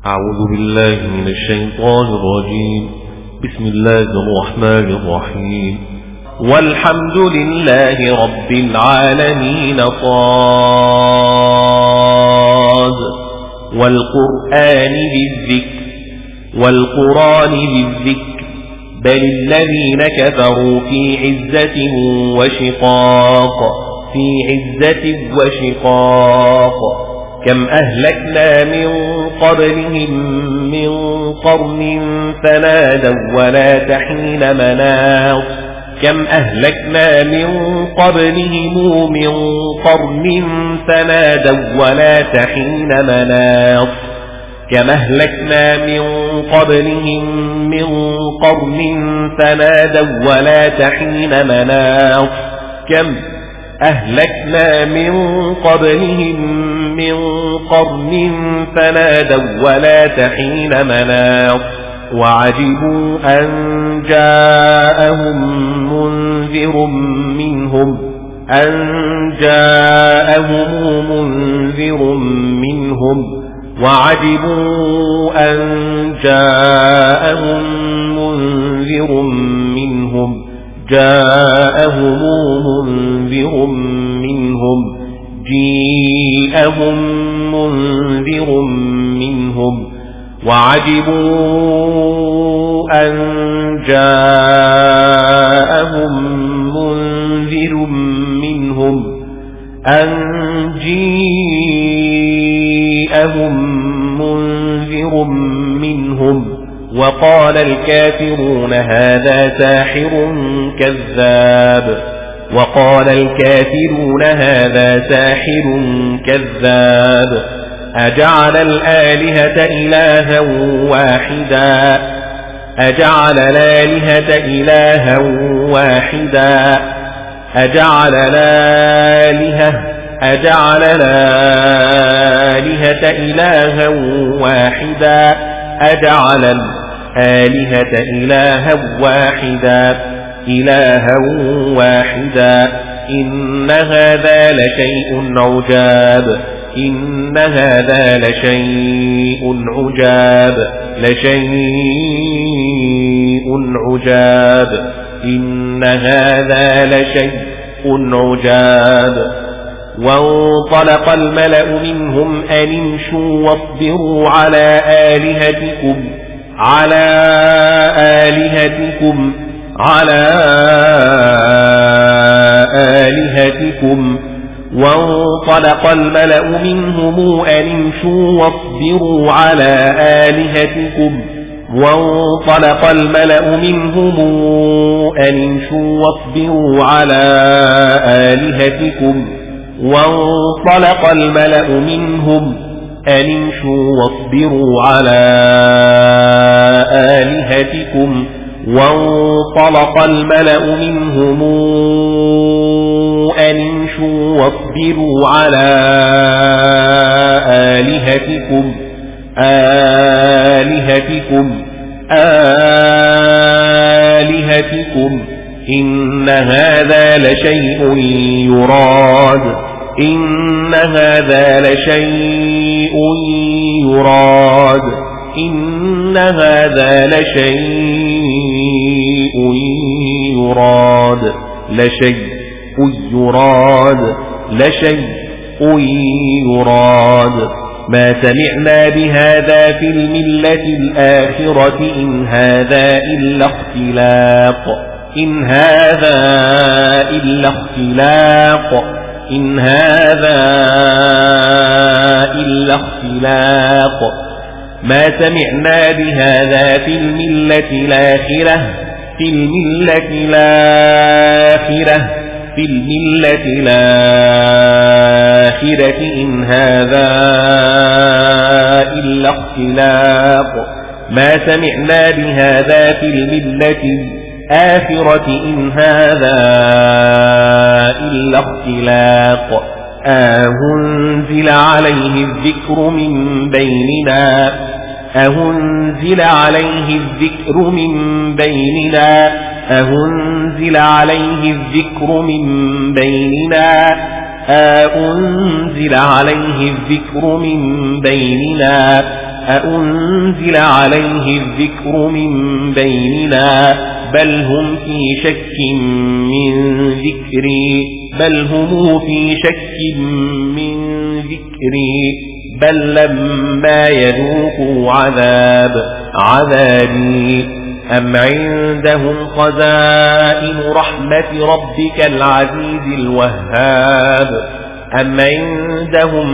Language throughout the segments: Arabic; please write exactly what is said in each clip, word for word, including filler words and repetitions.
أعوذ بالله من الشيطان الرجيم. بسم الله الرحمن الرحيم. والحمد لله رب العالمين. صاد والقرآن بالذكر والقرآن بالذكر بل الذين كفروا في عزة وشقاق في عزة وشقاق. كم أهلكنا من قبلهم من قرن فنادوا ولا تحين مناص. كم أهلكنا من قبلهم من قرن فنادوا ولا تحين مناص. كم أهلكنا من قبلهم من قرن فنادوا ولا تحين مناص. كم أهلكنا من قبلهم من قرن فنادوا ولا تحين مناص. وعجبوا أن جاءهم منذر منهم أن جاءهم منذر منهم وعجبوا أن جاءهم منذر منهم جاءهم منذر منهم جيءهم منذر منهم وعجبوا أن جاءهم منذر منهم أن جيءهم منذر منهم وقال الكافرون هذا ساحر كذاب وقال الكافرون هذا ساحر كذاب. أجعل الآلهة إلها واحدا أجعل الآلهة إلها واحدا أجعل الآلهة أجعل الآلهة إلها واحدا أجعل الآلهة إلها واحدا إلها واحدا إن هذا لشيء عجاب إن هذا لشيء عجاب لشيء عجاب إن هذا لشيء عجاب. وانطلق الملأ منهم أن امشوا واصبروا على آلهتكم على آلهتكم على آلهتكم وانطلق الملأ منهم أن امشوا واصبروا على آلهتكم وانطلق الملأ منهم أن امشوا واصبروا على آلهتكم وانطلق الملأ منهم أن امشوا واصبروا على آلهتكم وانطلق الملأ منهم أن امشوا واصبروا على آلهتكم آلهتكم آلهتكم إن هذا لشيء يراد إن هذا لشيء يراد إن هذا لشيء يراد لشيء يراد لشيء يراد. ما سمعنا بهذا في الملة الآخرة إن هذا إلا اختلاق إن هذا إلا اختلاق إن هذا إلا اختلاق. ما سمعنا بهذا في الملة الآخرة في الملة الآخرة في الملة الآخرة إن هذا إلا اختلاق. ما سمعنا بهذا في الملة الآخرة إن هذا إلا اختلاق. أهنزل عليه الذكر من بيننا أهنزل عليه الذكر من بيننا أهنزل عليه الذكر من بيننا أنزل عليه الذكر من بيننا أأنزل عليه الذكر من بيننا بل هم في شك من ذكري بل هم في شك من ذكري بل لما يذوقوا عذاب عذابي أم عندهم خزائن رحمة ربك العزيز الوهاب أم عندهم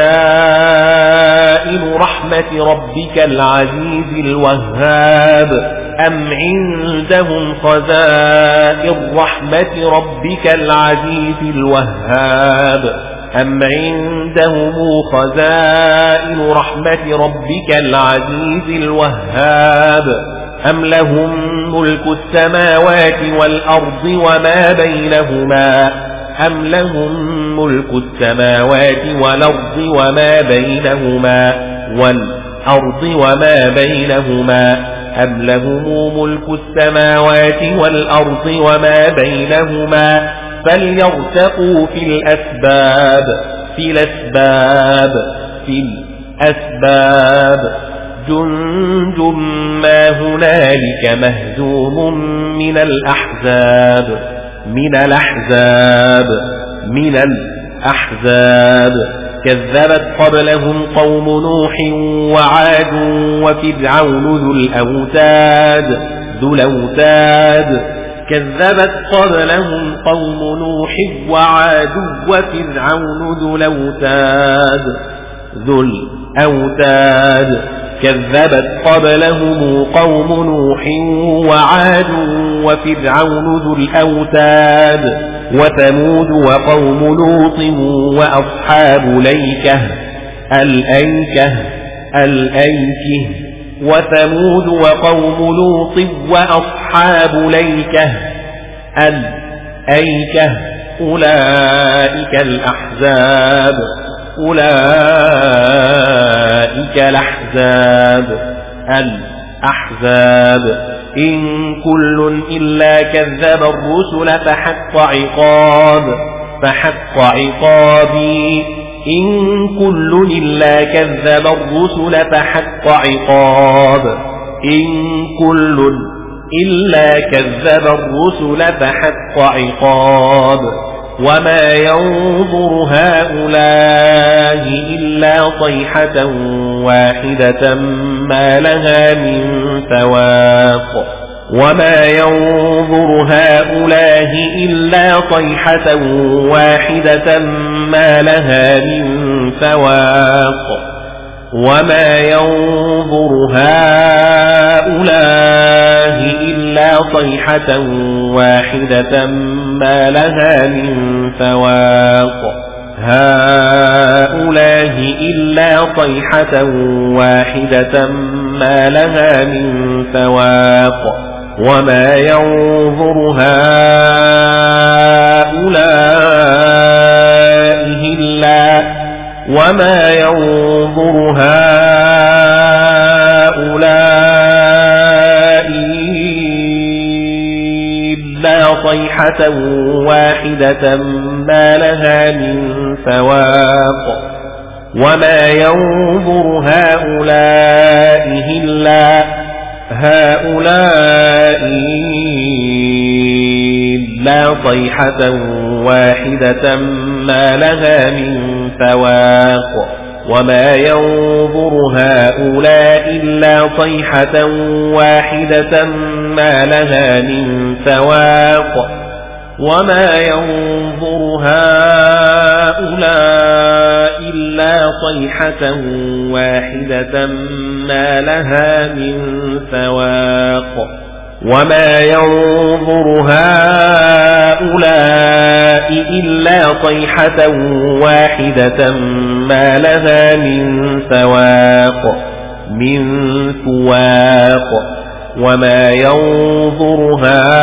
خزائن رحمة ربك العزيز الوهاب أم عندهم خزائن رحمة ربك العزيز الوهاب أم عندهم خزائن رحمة ربك العزيز الوهاب أم لهم ملك السماوات والأرض وما بينهما أم لهم ملك السماوات والأرض وما بينهما والأرض وما بينهما أم لهم ملك السماوات والأرض وما بينهما فليرتقوا في الأسباب في الأسباب في الأسباب جند ما هنالك مهزوم من الأحزاب من الأحزاب من الأحزاب كذبت قبلهم قوم نوح وعاد وفرعون ذو الأوتاد ذو الأوتاد كذبت قبلهم قوم نوح وعاد وفرعون ذو الأوتاد ذو الأوتاد كذبت قبلهم قوم نوح وعاد وفرعون ذو الأوتاد وثمود وقوم لوط وأصحاب ليكة الأيكة الأيكة وثمود وقوم لوط وأصحاب ليكة الأيكة أولئك الأحزاب أولئك الأحزاب الأحزاب إن كل إلا كذب الرسل فحق عقاب فحق عقابي إن كل إلا كذب الرسل فحق عقاب إن كل إلا كذب الرسل فحق عقاب وما ينظر هؤلاء إلا صيحة واحدة ما لها من فواق وما ينظر هؤلاء إلا صيحة واحدة ما لها من فواق وما ينظر هؤلاء إلا صيحة واحدة ما لها من فواق هؤلاء إلا صيحة واحدة ما لها من فواق وما ينظر هؤلاء إلا وما ينظر هؤلاء إلا صيحة واحدة ما لها من فواق وما ينظر هؤلاء إلا هؤلاء إلا صيحة واحدة ما لها من فواق وما ينظر هؤلاء إلا صيحة واحدة ما لها من فواق وما ينظر هؤلاء إلا صيحة واحدة ما لها من فواق وما ينظر هؤلاء إلا صيحة واحدة ما لها من فواق من فواق وما ينظر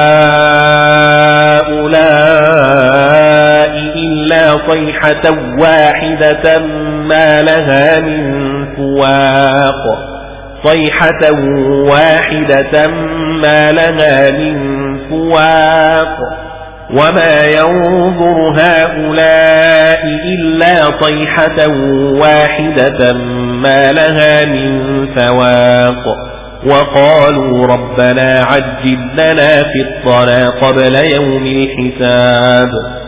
هؤلاء إلا صيحة واحدة ما لها من فواق صيحة واحدة ما لها من فواق وما ينظر هؤلاء إلا صيحة واحدة ما لها من فواق وقالوا ربنا عجل لنا فطرنا قبل يوم الحساب